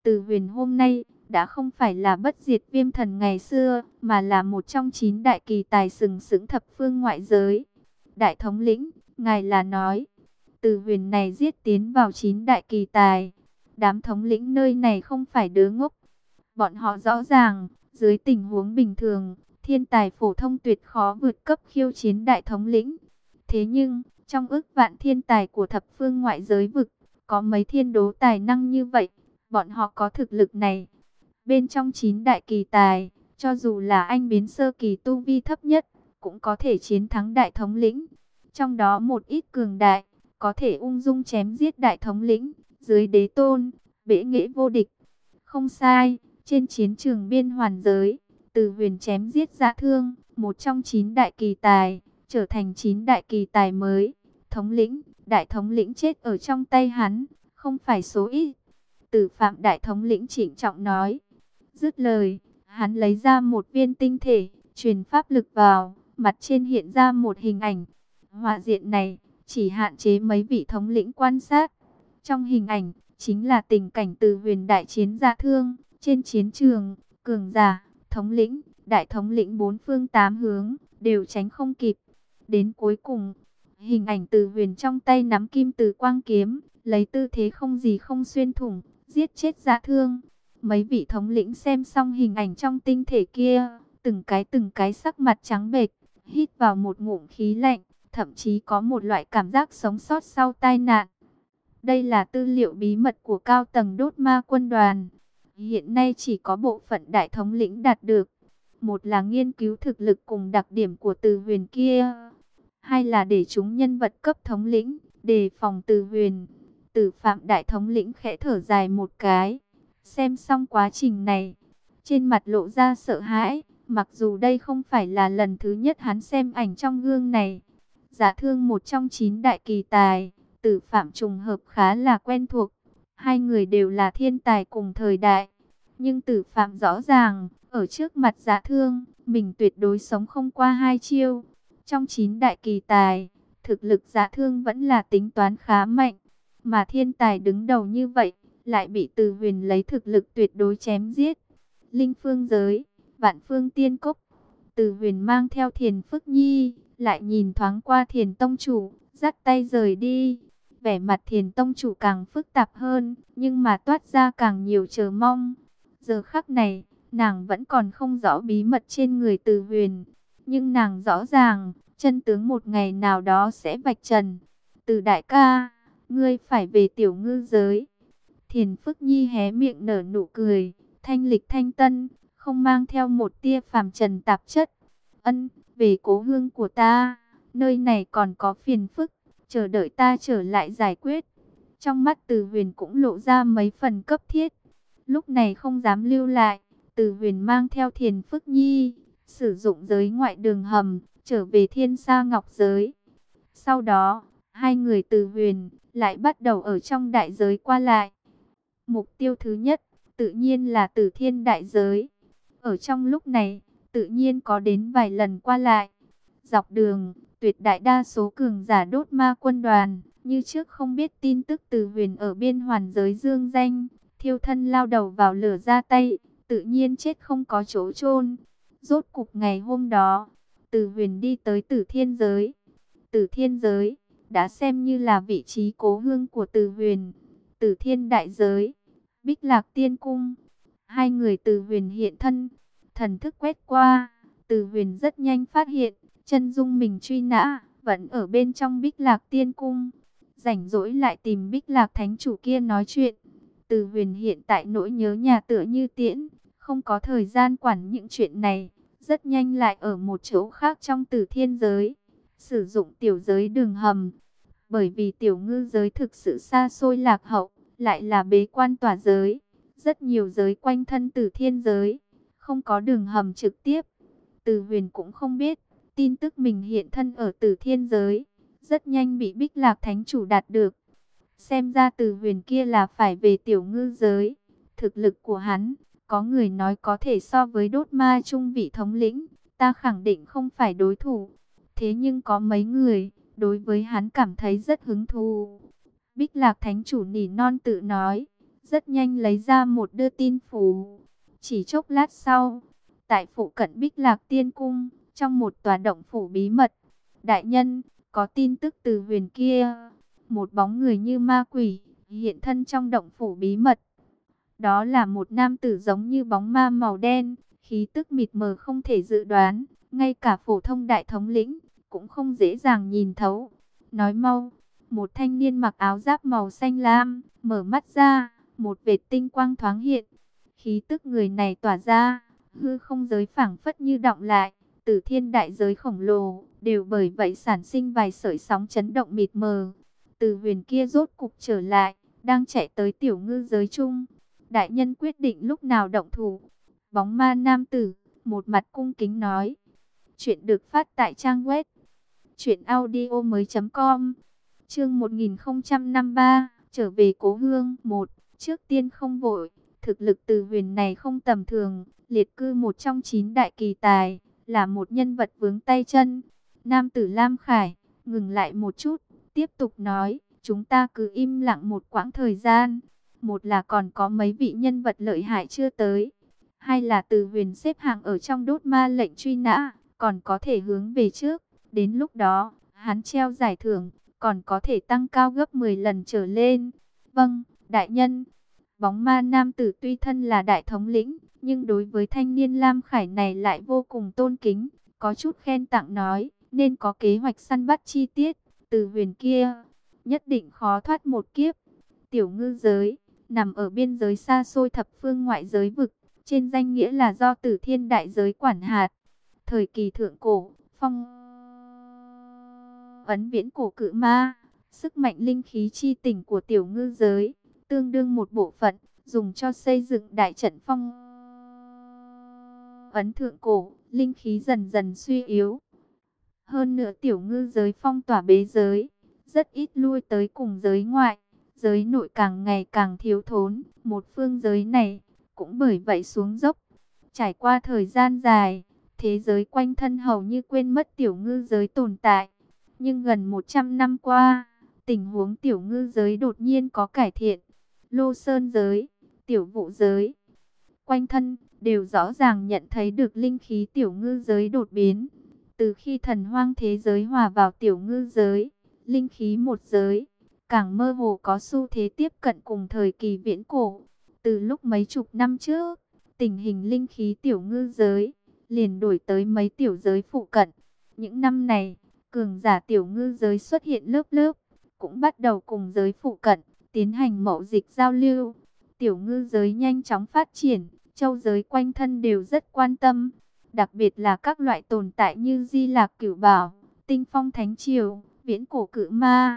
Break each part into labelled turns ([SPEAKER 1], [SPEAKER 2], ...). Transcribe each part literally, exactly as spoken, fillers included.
[SPEAKER 1] Từ Huyền hôm nay đã không phải là bất diệt viêm thần ngày xưa, mà là một trong chín đại kỳ tài sừng sững thập phương ngoại giới. Đại thống lĩnh, ngài là nói, Từ Huyền này giết tiến vào chín đại kỳ tài. Đám thống lĩnh nơi này không phải đứa ngốc. Bọn họ rõ ràng, dưới tình huống bình thường, thiên tài phổ thông tuyệt khó vượt cấp khiêu chiến đại thống lĩnh. Thế nhưng, trong ước vạn thiên tài của thập phương ngoại giới vực, có mấy thiên đố tài năng như vậy, bọn họ có thực lực này. Bên trong chín đại kỳ tài, cho dù là anh biến sơ kỳ tu vi thấp nhất, cũng có thể chiến thắng đại thống lĩnh. Trong đó một ít cường đại, có thể ung dung chém giết đại thống lĩnh, dưới đế tôn, bẽ nghệ vô địch. Không sai, trên chiến trường biên hoàn giới, Từ Huyền chém giết Dã Thương, một trong chín đại kỳ tài, trở thành chín đại kỳ tài mới. Thống lĩnh, đại thống lĩnh chết ở trong tay hắn, không phải số ít. Tử Phạm đại thống lĩnh trịnh trọng nói. Dứt lời, hắn lấy ra một viên tinh thể, truyền pháp lực vào, mặt trên hiện ra một hình ảnh. Họa diện này chỉ hạn chế mấy vị thống lĩnh quan sát. Trong hình ảnh chính là tình cảnh Từ Huyền đại chiến Dã Thương. Trên chiến trường, cường giả, thống lĩnh, đại thống lĩnh bốn phương tám hướng đều tránh không kịp. Đến cuối cùng, hình ảnh Từ Huyền trong tay nắm kim từ quang kiếm, lấy tư thế không gì không xuyên thủng, giết chết Dã Thương. Mấy vị thống lĩnh xem xong hình ảnh trong tinh thể kia, từng cái từng cái sắc mặt trắng bệch, hít vào một ngụm khí lạnh, thậm chí có một loại cảm giác sống sót sau tai nạn. Đây là tư liệu bí mật của cao tầng đốt ma quân đoàn. Hiện nay chỉ có bộ phận đại thống lĩnh đạt được. Một là nghiên cứu thực lực cùng đặc điểm của Từ Huyền kia. Hai là để chúng nhân vật cấp thống lĩnh, đề phòng Từ Huyền. Tử Phạm đại thống lĩnh khẽ thở dài một cái. Xem xong quá trình này, trên mặt lộ ra sợ hãi. Mặc dù đây không phải là lần thứ nhất hắn xem ảnh trong gương này. Dã Thương một trong chín đại kỳ tài, Tử Phạm trùng hợp khá là quen thuộc. Hai người đều là thiên tài cùng thời đại. Nhưng Tử Phạm rõ ràng, ở trước mặt Dã Thương, mình tuyệt đối sống không qua hai chiêu. Trong chín đại kỳ tài, thực lực Dã Thương vẫn là tính toán khá mạnh. Mà thiên tài đứng đầu như vậy, lại bị Từ Huyền lấy thực lực tuyệt đối chém giết. Linh phương giới, vạn phương tiên cốc. Từ Huyền mang theo Thiền Phức Nhi, lại nhìn thoáng qua Thiền Tông Chủ, dắt tay rời đi. Vẻ mặt Thiền Tông Chủ càng phức tạp hơn, nhưng mà toát ra càng nhiều chờ mong. Giờ khắc này, nàng vẫn còn không rõ bí mật trên người Từ Huyền. Nhưng nàng rõ ràng, chân tướng một ngày nào đó sẽ vạch trần. Từ đại ca, ngươi phải về tiểu ngư giới. Thiền Phức Nhi hé miệng nở nụ cười, thanh lịch thanh tân, không mang theo một tia phàm trần tạp chất. Ân, về cố hương của ta, nơi này còn có phiền phức, chờ đợi ta trở lại giải quyết. Trong mắt Từ Huyền cũng lộ ra mấy phần cấp thiết. Lúc này không dám lưu lại, Từ Huyền mang theo Thiền Phức Nhi, sử dụng giới ngoại đường hầm, trở về Thiên Sa Ngọc Giới. Sau đó, hai người Từ Huyền lại bắt đầu ở trong đại giới qua lại. Mục tiêu thứ nhất, tự nhiên là Tử Thiên đại giới. Ở trong lúc này, tự nhiên có đến vài lần qua lại. Dọc đường, tuyệt đại đa số cường giả đốt ma quân đoàn, như trước không biết tin tức Từ Huyền ở biên hoàn giới dương danh, thiêu thân lao đầu vào lửa ra tay, tự nhiên chết không có chỗ chôn. Rốt cục ngày hôm đó, Từ Huyền đi tới Tử Thiên giới. Tử Thiên giới đã xem như là vị trí cố hương của Từ Huyền. Tử Thiên đại giới, Bích Lạc Tiên Cung. Hai người Từ Huyền hiện thân, thần thức quét qua, Từ Huyền rất nhanh phát hiện, chân dung mình truy nã, vẫn ở bên trong Bích Lạc Tiên Cung. Rảnh rỗi lại tìm Bích Lạc Thánh Chủ kia nói chuyện. Từ Huyền hiện tại nỗi nhớ nhà tựa như tiễn, không có thời gian quản những chuyện này. Rất nhanh lại ở một chỗ khác trong Tử Thiên giới, sử dụng tiểu giới đường hầm. Bởi vì tiểu ngư giới thực sự xa xôi lạc hậu, lại là bế quan tỏa giới. Rất nhiều giới quanh thân Tử Thiên giới, không có đường hầm trực tiếp. Từ Huyền cũng không biết, tin tức mình hiện thân ở Tử Thiên giới, rất nhanh bị Bích Lạc Thánh Chủ đạt được. Xem ra Từ Huyền kia là phải về tiểu ngư giới. Thực lực của hắn, có người nói có thể so với đốt ma trung vị thống lĩnh, ta khẳng định không phải đối thủ. Thế nhưng có mấy người, đối với hắn cảm thấy rất hứng thú. Bích Lạc Thánh Chủ nỉ non tự nói, rất nhanh lấy ra một đưa tin phủ. Chỉ chốc lát sau, tại phụ cận Bích Lạc Tiên Cung, trong một tòa động phủ bí mật, đại nhân, có tin tức từ huyền kia. Một bóng người như ma quỷ hiện thân trong động phủ bí mật. Đó là một nam tử giống như bóng ma màu đen, khí tức mịt mờ không thể dự đoán, ngay cả phổ thông đại thống lĩnh cũng không dễ dàng nhìn thấu. Nói mau. Một thanh niên mặc áo giáp màu xanh lam, mở mắt ra, một vệt tinh quang thoáng hiện. Khí tức người này tỏa ra, hư không giới phảng phất như đọng lại, Tử Thiên đại giới khổng lồ, đều bởi vậy sản sinh vài sợi sóng chấn động mịt mờ. Từ huyền kia rốt cục trở lại, đang chạy tới tiểu ngư giới chung. Đại nhân quyết định lúc nào động thủ. Bóng ma nam tử, một mặt cung kính nói. Chuyện được phát tại trang web truyện audio mới com. Chương một nghìn không trăm năm mươi ba, trở về cố hương. Một, trước tiên không vội, thực lực từ huyền này không tầm thường, liệt cư một trong chín đại kỳ tài, là một nhân vật vướng tay chân. Nam tử Lam Khải ngừng lại một chút, tiếp tục nói, chúng ta cứ im lặng một quãng thời gian. Một là còn có mấy vị nhân vật lợi hại chưa tới, hai là từ huyền xếp hạng ở trong đốt ma lệnh truy nã, còn có thể hướng về trước. Đến lúc đó, hắn treo giải thưởng, còn có thể tăng cao gấp mười lần trở lên. Vâng, đại nhân. Bóng ma nam tử tuy thân là đại thống lĩnh, nhưng đối với thanh niên Lam Khải này lại vô cùng tôn kính, có chút khen tặng nói, nên có kế hoạch săn bắt chi tiết. Từ huyền kia, nhất định khó thoát một kiếp. Tiểu ngư giới, nằm ở biên giới xa xôi thập phương ngoại giới vực, trên danh nghĩa là do Tử Thiên đại giới quản hạt. Thời kỳ thượng cổ, phong ấn viễn cổ cự ma, sức mạnh linh khí chi tỉnh của tiểu ngư giới, tương đương một bộ phận, dùng cho xây dựng đại trận phong ấn thượng cổ, linh khí dần dần suy yếu. Hơn nữa tiểu ngư giới phong tỏa bế giới, rất ít lui tới cùng giới ngoại, giới nội càng ngày càng thiếu thốn, một phương giới này cũng bởi vậy xuống dốc. Trải qua thời gian dài, thế giới quanh thân hầu như quên mất tiểu ngư giới tồn tại. Nhưng gần một trăm năm qua, tình huống tiểu ngư giới đột nhiên có cải thiện. Lô Sơn giới, tiểu vụ giới, quanh thân đều rõ ràng nhận thấy được linh khí tiểu ngư giới đột biến. Từ khi thần hoang thế giới hòa vào tiểu ngư giới, linh khí một giới càng mơ hồ có xu thế tiếp cận cùng thời kỳ viễn cổ. Từ lúc mấy chục năm trước, tình hình linh khí tiểu ngư giới liền đổi tới mấy tiểu giới phụ cận. Những năm này, cường giả tiểu ngư giới xuất hiện lớp lớp, cũng bắt đầu cùng giới phụ cận tiến hành mậu dịch giao lưu. Tiểu ngư giới nhanh chóng phát triển, châu giới quanh thân đều rất quan tâm, đặc biệt là các loại tồn tại như Di Lạc Cửu Bảo, Tinh Phong Thánh Triều, Viễn Cổ Cự Ma.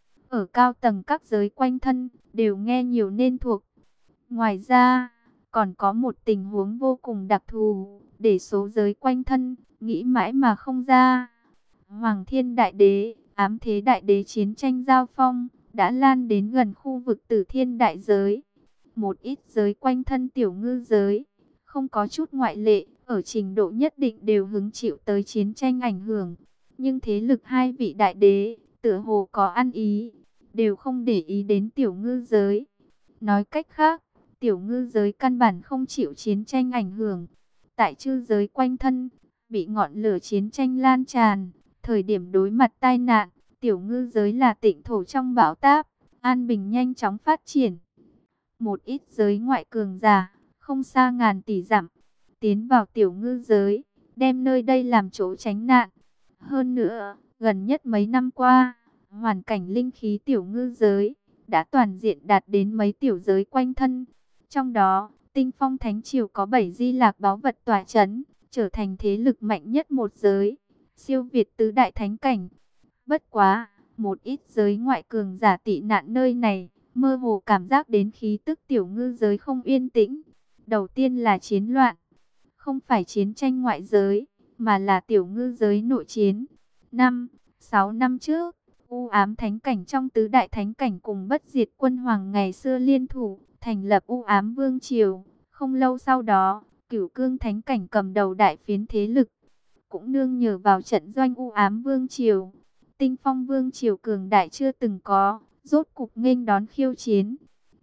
[SPEAKER 1] Ở cao tầng các giới quanh thân đều nghe nhiều nên thuộc. Ngoài ra, còn có một tình huống vô cùng đặc thù, để số giới quanh thân nghĩ mãi mà không ra. Hoàng Thiên Đại Đế, Ám Thế Đại Đế chiến tranh giao phong đã lan đến gần khu vực Tử Thiên Đại Giới. Một ít giới quanh thân tiểu ngư giới, không có chút ngoại lệ, ở trình độ nhất định đều hứng chịu tới chiến tranh ảnh hưởng. Nhưng thế lực hai vị đại đế, tựa hồ có ăn ý, đều không để ý đến tiểu ngư giới. Nói cách khác, tiểu ngư giới căn bản không chịu chiến tranh ảnh hưởng. Tại chư giới quanh thân, bị ngọn lửa chiến tranh lan tràn, thời điểm đối mặt tai nạn, tiểu ngư giới là tịnh thổ trong bão táp, an bình nhanh chóng phát triển. Một ít giới ngoại cường giả, không xa ngàn tỷ dặm, tiến vào tiểu ngư giới, đem nơi đây làm chỗ tránh nạn. Hơn nữa, gần nhất mấy năm qua, hoàn cảnh linh khí tiểu ngư giới đã toàn diện đạt đến mấy tiểu giới quanh thân. Trong đó, Tinh Phong Thánh Triều có bảy di lạc báu vật tỏa chấn, trở thành thế lực mạnh nhất một giới, siêu việt tứ đại thánh cảnh. Bất quá, một ít giới ngoại cường giả tị nạn nơi này, mơ hồ cảm giác đến khí tức tiểu ngư giới không yên tĩnh. Đầu tiên là chiến loạn, không phải chiến tranh ngoại giới, mà là tiểu ngư giới nội chiến. Năm, sáu năm trước, U Ám Thánh Cảnh trong tứ đại thánh cảnh cùng Bất Diệt Quân Hoàng ngày xưa liên thủ, thành lập U Ám Vương Triều. Không lâu sau đó, Cửu Cương Thánh Cảnh cầm đầu đại phiến thế lực, cũng nương nhờ vào trận doanh U Ám Vương Triều. Tinh Phong Vương Triều cường đại chưa từng có, rốt cục nghênh đón khiêu chiến.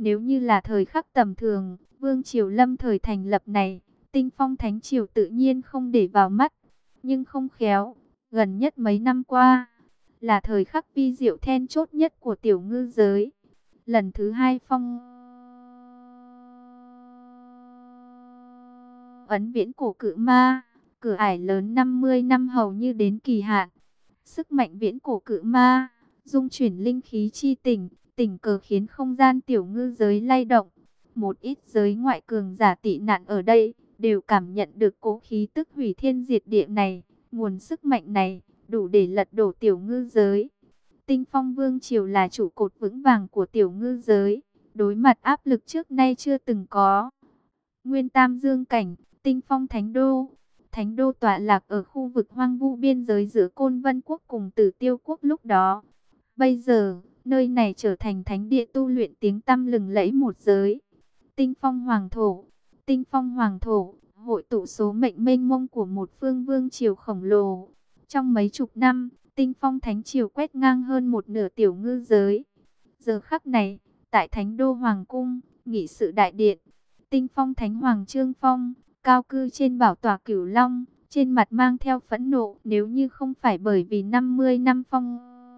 [SPEAKER 1] Nếu như là thời khắc tầm thường, vương triều lâm thời thành lập này, Tinh Phong Thánh Triều tự nhiên không để vào mắt. Nhưng không khéo, gần nhất mấy năm qua, là thời khắc vi diệu then chốt nhất của tiểu ngư giới. Lần thứ hai phong ấn viễn cổ cự ma, cửa ải lớn năm mươi năm hầu như đến kỳ hạn. Sức mạnh viễn cổ cự ma, dung chuyển linh khí chi tình, tình cờ khiến không gian tiểu ngư giới lay động. Một ít giới ngoại cường giả tị nạn ở đây, đều cảm nhận được cố khí tức hủy thiên diệt địa này. Nguồn sức mạnh này, đủ để lật đổ tiểu ngư giới. Tinh Phong Vương Triều là trụ cột vững vàng của tiểu ngư giới, đối mặt áp lực trước nay chưa từng có. Nguyên Tam Dương Cảnh, Tinh Phong Thánh Đô. Thánh Đô tọa lạc ở khu vực hoang vu biên giới giữa Côn Vân Quốc cùng Tử Tiêu Quốc lúc đó. Bây giờ, nơi này trở thành thánh địa tu luyện tiếng tăm lừng lẫy một giới. Tinh Phong Hoàng Thổ. Tinh Phong Hoàng Thổ, hội tụ số mệnh mênh mông của một phương vương triều khổng lồ. Trong mấy chục năm, Tinh Phong Thánh Triều quét ngang hơn một nửa tiểu ngư giới. Giờ khắc này, tại Thánh Đô Hoàng Cung, nghị sự đại điện, Tinh Phong Thánh Hoàng Trương Phong, cao cư trên bảo tọa Cửu Long, trên mặt mang theo phẫn nộ. Nếu như không phải bởi vì năm mươi năm phong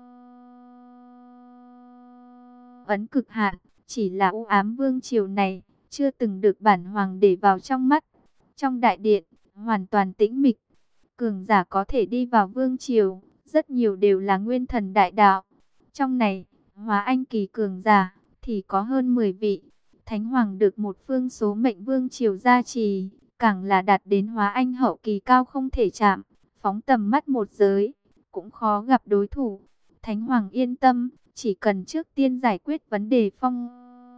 [SPEAKER 1] ấn cực hạn, chỉ là u ám vương triều này, chưa từng được bản hoàng để vào trong mắt. Trong đại điện, hoàn toàn tĩnh mịch. Cường giả có thể đi vào vương triều, rất nhiều đều là nguyên thần đại đạo. Trong này, hóa anh kỳ cường giả, thì có hơn mười vị. Thánh hoàng được một phương số mệnh vương triều gia trì, càng là đạt đến hóa anh hậu kỳ cao không thể chạm. Phóng tầm mắt một giới, cũng khó gặp đối thủ. Thánh hoàng yên tâm, chỉ cần trước tiên giải quyết vấn đề phong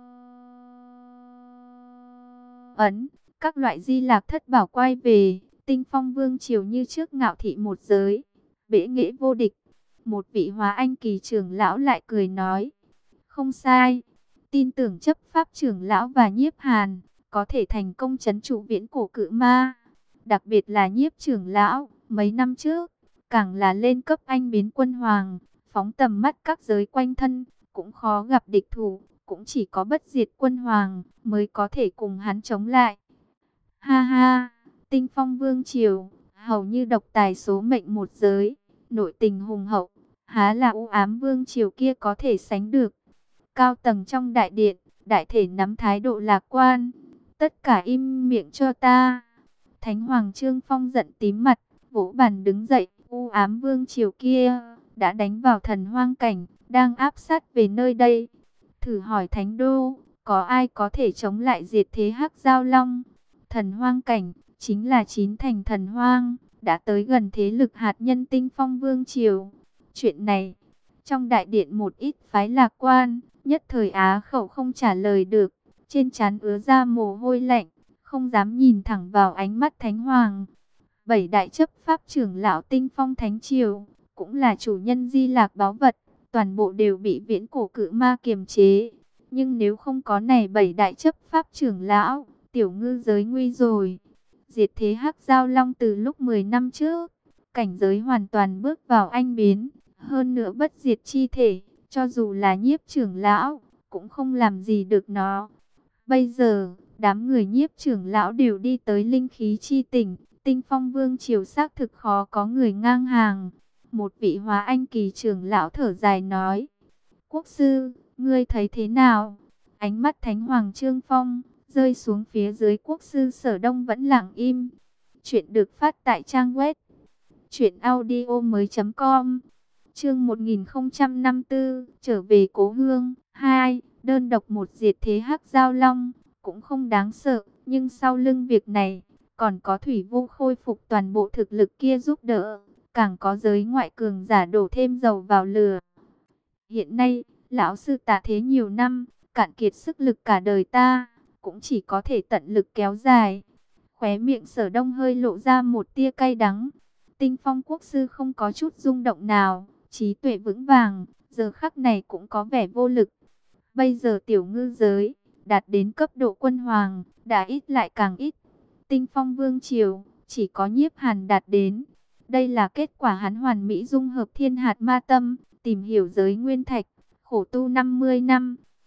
[SPEAKER 1] ấn, các loại di lạc thất bảo quay về, Tinh Phong Vương Triều như trước ngạo thị một giới, bệ nghệ vô địch. Một vị hóa anh kỳ trưởng lão lại cười nói, không sai, tin tưởng chấp pháp trưởng lão và nhiếp hàn, có thể thành công trấn trụ viễn cổ cự ma. Đặc biệt là nhiếp trưởng lão, mấy năm trước, càng là lên cấp anh biến quân hoàng, phóng tầm mắt các giới quanh thân, cũng khó gặp địch thủ, cũng chỉ có bất diệt quân hoàng, mới có thể cùng hắn chống lại. Ha ha, Tinh Phong Vương Triều, hầu như độc tài số mệnh một giới, nội tình hùng hậu, há là u ám Vương Triều kia có thể sánh được. Cao tầng trong đại điện, đại thể nắm thái độ lạc quan, tất cả im miệng cho ta. Thánh Hoàng Trương Phong giận tím mặt, vỗ bàn đứng dậy, u ám Vương Triều kia đã đánh vào thần hoang cảnh, đang áp sát về nơi đây. Thử hỏi Thánh Đô, có ai có thể chống lại diệt thế Hắc Giao Long? Thần hoang cảnh, chính là chín thành thần hoang, đã tới gần thế lực hạt nhân Tinh Phong Vương Triều. Chuyện này, trong đại điện một ít phái lạc quan, nhất thời á khẩu không trả lời được, trên trán ứa ra mồ hôi lạnh, không dám nhìn thẳng vào ánh mắt Thánh Hoàng. Bảy đại chấp pháp trưởng lão Tinh Phong Thánh Triều, cũng là chủ nhân di lạc báu vật, toàn bộ đều bị viễn cổ cự ma kiềm chế. Nhưng nếu không có này bảy đại chấp pháp trưởng lão, tiểu ngư giới nguy rồi. Diệt thế Hắc Giao Long từ lúc mười năm trước, cảnh giới hoàn toàn bước vào anh biến, hơn nữa bất diệt chi thể, cho dù là nhiếp trưởng lão, cũng không làm gì được nó. Bây giờ, đám người nhiếp trưởng lão đều đi tới linh khí chi tỉnh, Tinh Phong Vương Triều xác thực khó có người ngang hàng. Một vị hóa anh kỳ trưởng lão thở dài nói, quốc sư, ngươi thấy thế nào? Ánh mắt Thánh Hoàng Trương Phong rơi xuống phía dưới quốc sư Sở Đông vẫn lặng im. Chuyện được phát tại trang web truyện audio mới chấm com. Chương một nghìn không trăm năm mươi tư, trở về cố hương. Hai, đơn độc một diệt thế Hắc Giao Long cũng không đáng sợ, nhưng sau lưng việc này còn có Thủy Vu khôi phục toàn bộ thực lực kia giúp đỡ, càng có giới ngoại cường giả đổ thêm dầu vào lửa. Hiện nay, lão sư tạ thế nhiều năm, cạn kiệt sức lực cả đời ta, cũng chỉ có thể tận lực kéo dài. Khóe miệng Sở Đông hơi lộ ra một tia cay đắng. Tinh Phong quốc sư không có chút rung động nào, trí tuệ vững vàng, giờ khắc này cũng có vẻ vô lực. Bây giờ tiểu ngư giới đạt đến cấp độ quân hoàng, đã ít lại càng ít. Tinh Phong Vương Triều chỉ có nhiếp hàn đạt đến. Đây là kết quả hắn hoàn mỹ dung hợp thiên hạt ma tâm, tìm hiểu giới nguyên thạch, khổ tu năm mươi năm.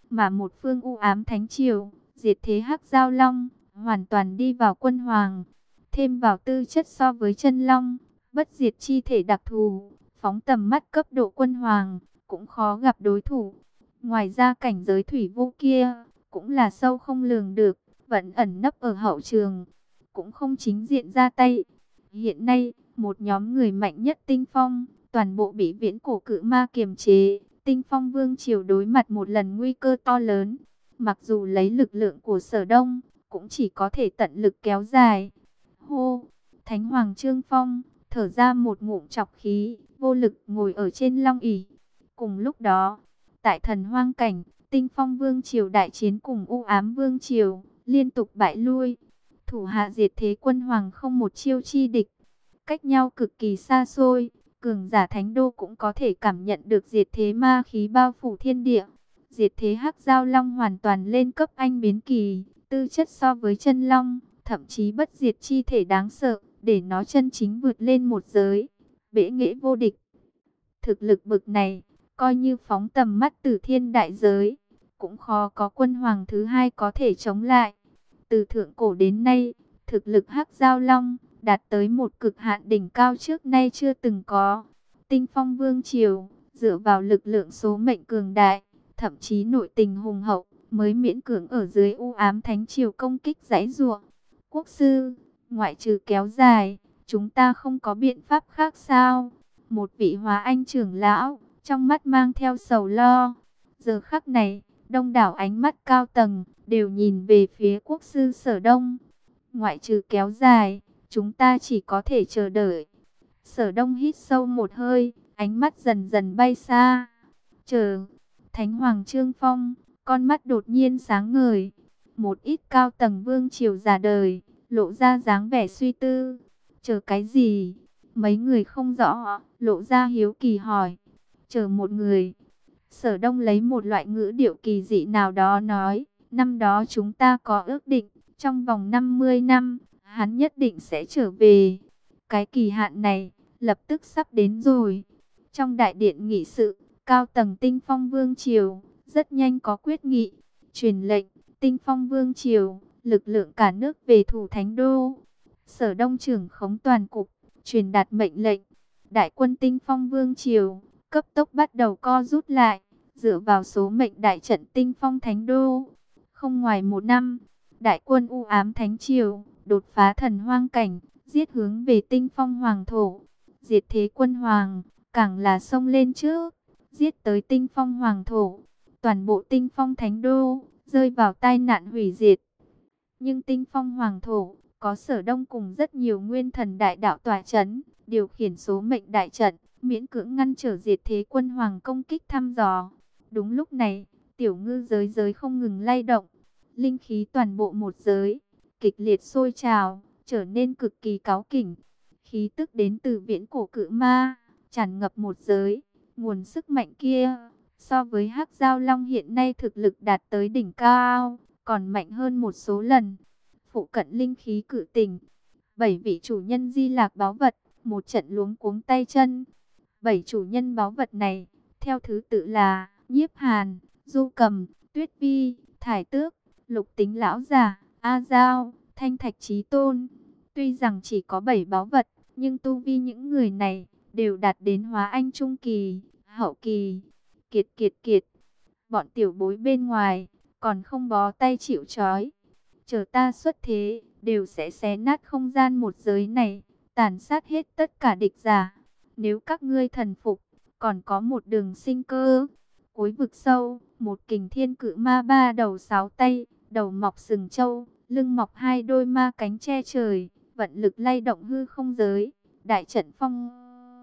[SPEAKER 1] mà một phương u ám thánh triều, diệt thế hắc giao long, hoàn toàn đi vào quân hoàng. Thêm vào tư chất so với chân long, bất diệt chi thể đặc thù, phóng tầm mắt cấp độ quân hoàng, cũng khó gặp đối thủ. Ngoài ra cảnh giới thủy vô kia, cũng là sâu không lường được, vẫn ẩn nấp ở hậu trường, cũng không chính diện ra tay. Hiện nay, một nhóm người mạnh nhất Tinh Phong, toàn bộ bị viễn cổ cự ma kiềm chế. Tinh Phong Vương Triều đối mặt một lần nguy cơ to lớn. Mặc dù lấy lực lượng của Sở Đông, cũng chỉ có thể tận lực kéo dài. Hô! Thánh Hoàng Trương Phong thở ra một ngụm trọc khí, vô lực ngồi ở trên long ỷ. Cùng lúc đó, tại Thần Hoang Cảnh, Tinh Phong Vương Triều đại chiến cùng U Ám Vương Triều, liên tục bại lui. Thủ hạ diệt thế quân hoàng không một chiêu chi địch, cách nhau cực kỳ xa xôi. Cường giả thánh đô cũng có thể cảm nhận được diệt thế ma khí bao phủ thiên địa. Diệt thế hắc giao long hoàn toàn lên cấp anh biến kỳ, tư chất so với chân long, thậm chí bất diệt chi thể đáng sợ, để nó chân chính vượt lên một giới, bẽ nghệ vô địch. Thực lực bực này, coi như phóng tầm mắt từ thiên đại giới, cũng khó có quân hoàng thứ hai có thể chống lại. Từ thượng cổ đến nay, thực lực hắc giao long đạt tới một cực hạn đỉnh cao trước nay chưa từng có. Tinh Phong Vương Triều dựa vào lực lượng số mệnh cường đại, thậm chí nội tình hùng hậu, mới miễn cưỡng ở dưới u ám thánh triều công kích giãy giụa. Quốc sư, ngoại trừ kéo dài, chúng ta không có biện pháp khác sao? Một vị Hóa Anh trưởng lão, trong mắt mang theo sầu lo. Giờ khắc này, đông đảo ánh mắt cao tầng đều nhìn về phía quốc sư Sở Đông. Ngoại trừ kéo dài, chúng ta chỉ có thể chờ đợi. Sở Đông hít sâu một hơi, ánh mắt dần dần bay xa. Chờ, Thánh Hoàng Trương Phong, con mắt đột nhiên sáng ngời. Một ít cao tầng vương triều già đời, lộ ra dáng vẻ suy tư. Chờ cái gì? Mấy người không rõ, lộ ra hiếu kỳ hỏi. Chờ một người. Sở Đông lấy một loại ngữ điệu kỳ dị nào đó nói. Năm đó chúng ta có ước định, trong vòng năm mươi năm, hắn nhất định sẽ trở về. Cái kỳ hạn này, lập tức sắp đến rồi. Trong đại điện nghị sự, cao tầng Tinh Phong Vương Triều, rất nhanh có quyết nghị. Truyền lệnh, Tinh Phong Vương Triều, lực lượng cả nước về thủ Thánh Đô. Sở Đông trưởng khống toàn cục, truyền đạt mệnh lệnh. Đại quân Tinh Phong Vương Triều, cấp tốc bắt đầu co rút lại, dựa vào số mệnh đại trận Tinh Phong Thánh Đô. Không ngoài một năm, đại quân U Ám Thánh Triều, đột phá Thần Hoang Cảnh, giết hướng về Tinh Phong Hoàng Thổ. Diệt thế quân hoàng, càng là xông lên trước, giết tới Tinh Phong Hoàng Thổ. Toàn bộ Tinh Phong Thánh Đô, rơi vào tai nạn hủy diệt. Nhưng Tinh Phong Hoàng Thổ, có Sở Đông cùng rất nhiều nguyên thần đại đạo tỏa chấn, điều khiển số mệnh đại trận, miễn cưỡng ngăn trở diệt thế quân hoàng công kích thăm dò. Đúng lúc này, tiểu ngư giới giới không ngừng lay động, linh khí toàn bộ một giới, kịch liệt sôi trào, trở nên cực kỳ cáu kỉnh. Khí tức đến từ viễn cổ cự ma, tràn ngập một giới, nguồn sức mạnh kia, so với hắc giao long hiện nay thực lực đạt tới đỉnh cao, còn mạnh hơn một số lần. Phụ cận linh khí cự tình, bảy vị chủ nhân di lạc báu vật, một trận luống cuống tay chân. Bảy chủ nhân báu vật này, theo thứ tự là Nhiếp Hàn, Du Cầm, Tuyết Vi, Thải Tước, Lục Tính Lão Giả, A Giao, Thanh Thạch Chí Tôn. Tuy rằng chỉ có bảy báu vật, nhưng tu vi những người này đều đạt đến Hóa Anh Trung Kỳ, Hậu Kỳ. Kiệt kiệt kiệt, bọn tiểu bối bên ngoài, còn không bó tay chịu trói. Chờ ta xuất thế, đều sẽ xé nát không gian một giới này, tàn sát hết tất cả địch giả. Nếu các ngươi thần phục, còn có một đường sinh cơ. Cuối vực sâu, một kình thiên cự ma ba đầu sáu tay, đầu mọc sừng trâu, lưng mọc hai đôi ma cánh che trời, vận lực lay động hư không giới. Đại trận phong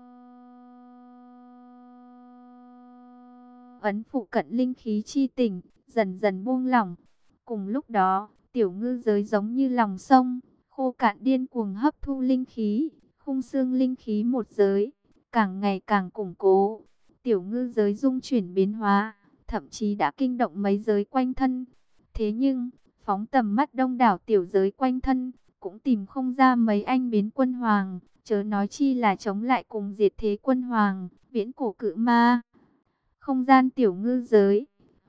[SPEAKER 1] ấn phụ cận linh khí chi tỉnh, dần dần buông lỏng. Cùng lúc đó, tiểu ngư giới giống như lòng sông, khô cạn điên cuồng hấp thu linh khí, khung xương linh khí một giới, càng ngày càng củng cố. Tiểu ngư giới dung chuyển biến hóa, thậm chí đã kinh động mấy giới quanh thân. Thế nhưng, phóng tầm mắt đông đảo tiểu giới quanh thân, cũng tìm không ra mấy anh biến quân hoàng, chớ nói chi là chống lại cùng diệt thế quân hoàng, viễn cổ cự ma. Không gian tiểu ngư giới,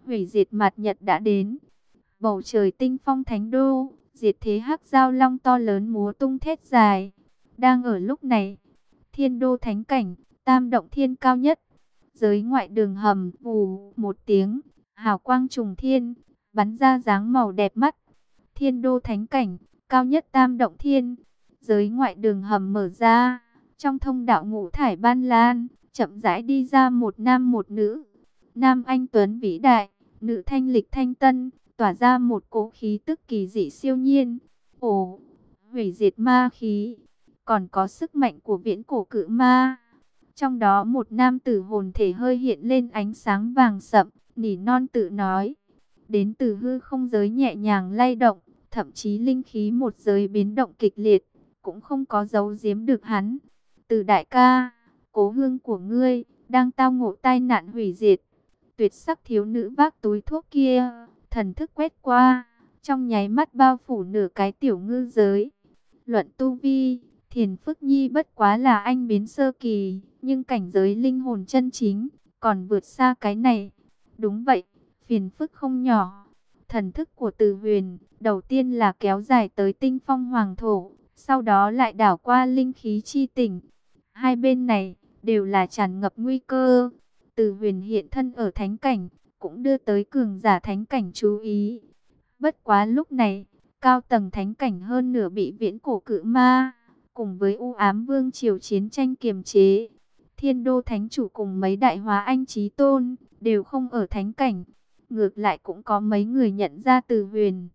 [SPEAKER 1] hủy diệt mạt nhật đã đến. Bầu trời tinh phong thánh đô, diệt thế hắc giao long to lớn múa tung thét dài. Đang ở lúc này, thiên đô thánh cảnh, tam động thiên cao nhất. Giới ngoại đường hầm, vù một tiếng, hào quang trùng thiên, bắn ra dáng màu đẹp mắt. Thiên đô thánh cảnh, cao nhất tam động thiên. Giới ngoại đường hầm mở ra, trong thông đạo ngũ thải ban lan, chậm rãi đi ra một nam một nữ. Nam anh tuấn vĩ đại, nữ thanh lịch thanh tân, tỏa ra một cỗ khí tức kỳ dị siêu nhiên. Ồ, hủy diệt ma khí, còn có sức mạnh của viễn cổ cự ma. Trong đó một nam tử hồn thể hơi hiện lên ánh sáng vàng sậm, nỉ non tự nói. Đến từ hư không giới nhẹ nhàng lay động, thậm chí linh khí một giới biến động kịch liệt, cũng không có giấu giếm được hắn. Từ đại ca, cố hương của ngươi, đang tao ngộ tai nạn hủy diệt. Tuyệt sắc thiếu nữ vác túi thuốc kia, thần thức quét qua, trong nháy mắt bao phủ nửa cái tiểu ngư giới. Luận tu vi, Thiền Phức Nhi bất quá là anh biến sơ kỳ, nhưng cảnh giới linh hồn chân chính, còn vượt xa cái này. Đúng vậy, phiền phức không nhỏ. Thần thức của Từ Huyền, đầu tiên là kéo dài tới tinh phong hoàng thổ, sau đó lại đảo qua linh khí chi tỉnh. Hai bên này, đều là tràn ngập nguy cơ. Từ Huyền hiện thân ở thánh cảnh, cũng đưa tới cường giả thánh cảnh chú ý. Bất quá lúc này, cao tầng thánh cảnh hơn nửa bị viễn cổ cự ma, cùng với u ám vương triều chiến tranh kiềm chế. Thiên đô thánh chủ cùng mấy đại hóa anh chí tôn, đều không ở thánh cảnh. Ngược lại cũng có mấy người nhận ra Từ Huyền.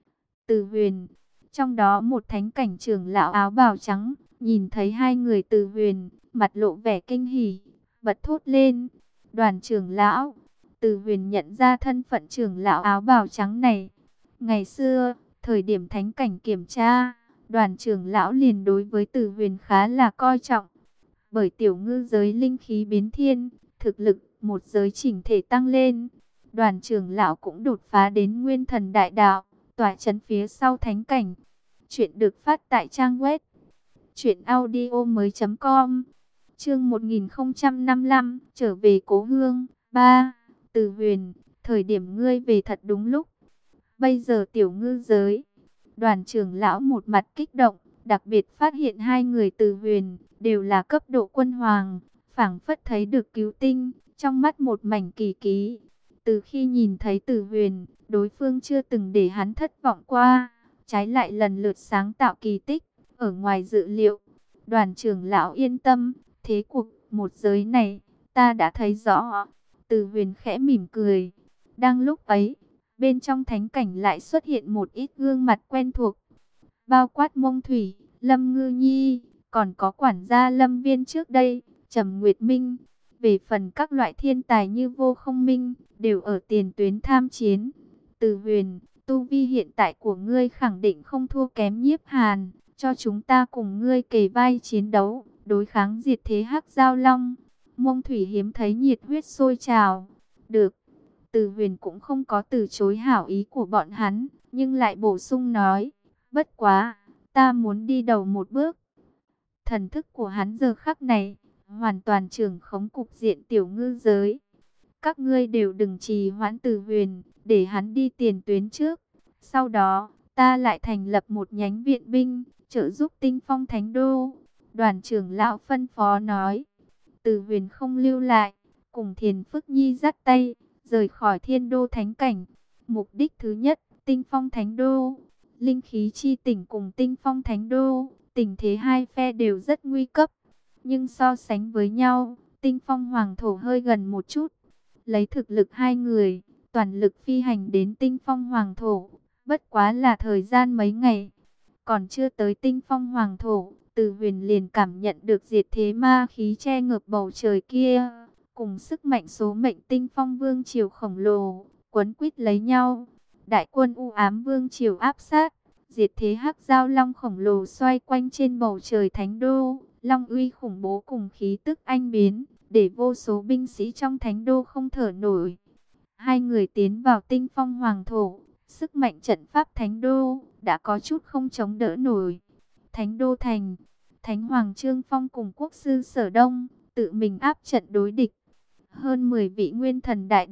[SPEAKER 1] Từ Huyền, trong đó một thánh cảnh trưởng lão áo bào trắng, nhìn thấy hai người Từ Huyền, mặt lộ vẻ kinh hỉ, bật thốt lên. Đoàn trưởng lão, Từ Huyền nhận ra thân phận trưởng lão áo bào trắng này. Ngày xưa, thời điểm thánh cảnh kiểm tra, đoàn trưởng lão liền đối với Từ Huyền khá là coi trọng. Bởi tiểu ngư giới linh khí biến thiên, thực lực một giới chỉnh thể tăng lên. Đoàn trưởng lão cũng đột phá đến nguyên thần đại đạo, tỏa chấn phía sau thánh cảnh. Chuyện được phát tại trang web truyện audio mới chấm com. Chương một nghìn không trăm năm mươi lăm, trở về cố hương. ba. Từ Huyền, thời điểm ngươi về thật đúng lúc. Bây giờ tiểu ngư giới, đoàn trưởng lão một mặt kích động, đặc biệt phát hiện hai người Từ Huyền đều là cấp độ quân hoàng, phảng phất thấy được cứu tinh, trong mắt một mảnh kỳ ký. Từ khi nhìn thấy Từ Huyền, đối phương chưa từng để hắn thất vọng qua, trái lại lần lượt sáng tạo kỳ tích, ở ngoài dự liệu. Đoàn trưởng lão yên tâm, thế cuộc một giới này, ta đã thấy rõ. Từ Huyền khẽ mỉm cười. Đang lúc ấy, bên trong thánh cảnh lại xuất hiện một ít gương mặt quen thuộc, bao quát Mông Thủy, Lâm Ngư Nhi, còn có quản gia Lâm Viên trước đây, Trầm Nguyệt Minh. Về phần các loại thiên tài như Vô Không Minh, đều ở tiền tuyến tham chiến. Từ Huyền, tu vi hiện tại của ngươi khẳng định không thua kém Nhiếp Hàn, cho chúng ta cùng ngươi kề vai chiến đấu, đối kháng diệt thế hắc giao long. Mông Thủy hiếm thấy nhiệt huyết sôi trào. Được. Từ Huyền cũng không có từ chối hảo ý của bọn hắn, nhưng lại bổ sung nói, bất quá, ta muốn đi đầu một bước. Thần thức của hắn giờ khắc này, hoàn toàn trưởng khống cục diện tiểu ngư giới. Các ngươi đều đừng trì hoãn Từ Huyền, để hắn đi tiền tuyến trước. Sau đó, ta lại thành lập một nhánh viện binh, trợ giúp tinh phong thánh đô. Đoàn trưởng lão phân phó nói. Từ Huyền không lưu lại, cùng Thiền Phức Nhi dắt tay, rời khỏi thiên đô thánh cảnh. Mục đích thứ nhất, tinh phong thánh đô. Linh khí chi tỉnh cùng tinh phong thánh đô, tình thế hai phe đều rất nguy cấp. Nhưng so sánh với nhau, tinh phong hoàng thổ hơi gần một chút. Lấy thực lực hai người, toàn lực phi hành đến tinh phong hoàng thổ, bất quá là thời gian mấy ngày. Còn chưa tới tinh phong hoàng thổ, Từ Huyền liền cảm nhận được diệt thế ma khí che ngợp bầu trời kia, cùng sức mạnh số mệnh tinh phong vương triều khổng lồ, quấn quýt lấy nhau. Đại quân u ám vương triều áp sát, diệt thế hắc giao long khổng lồ xoay quanh trên bầu trời thánh đô, long uy khủng bố cùng khí tức anh biến, để vô số binh sĩ trong thánh đô không thở nổi. Hai người tiến vào tinh phong hoàng thổ, sức mạnh trận pháp thánh đô đã có chút không chống đỡ nổi. Thánh đô thành, Thánh Hoàng Trương Phong cùng quốc sư Sở Đông tự mình áp trận đối địch. Hơn mười vị nguyên thần đại đạo,